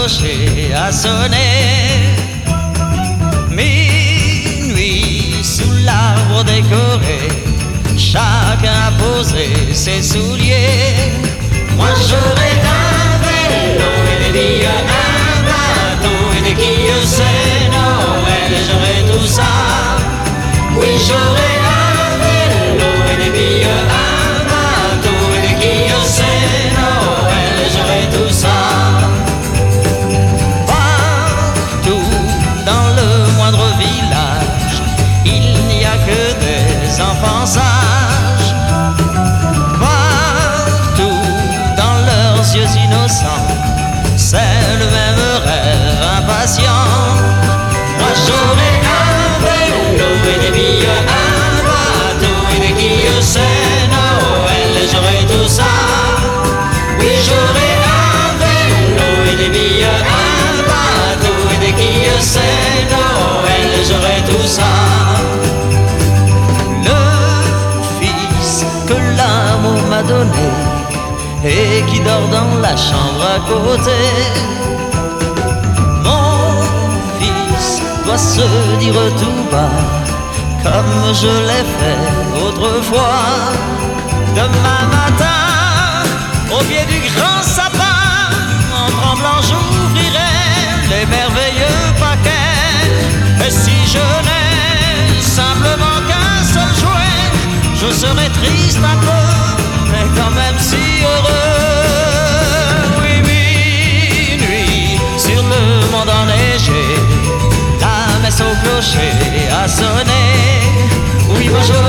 clocher a sonné. Minuit sous l'arbre décoré, chacun a posé ses souliers. Moi j'aurai un vélo et des billes, un bateau et des quilles, c'est Noël et j'aurai tout ça. Oui, j'aurai un vélo et des billes, un bateau et des quilles, c'est Noël et j'aurai tout ça. Partout dans le moindre village, il n'y a que des enfants sages. Partout dans leurs yeux innocents, c'est le même rêve impatient. Moi j'aurai un vélo et des billes, un bateau et des quilles, c'est Noël et j'aurai tout ça. Oui, j'aurai un vélo et des billes, un bateau et des quilles, c'est Noël et j'aurai tout ça. Le fils que l'amour m'a donné et qui dort dans la chambre à côté, mon fils doit se dire tout bas, comme je l'ai fait autrefois. Demain matin, au pied du grand sapin, en tremblant j'ouvrirai les merveilleux paquets. Et si je n'ai simplement qu'un seul jouet, je serai triste un peu, mais quand même si heureux. Oui, minuit sur le monde enneigé, la messe au clocher a sonné. Oui, moi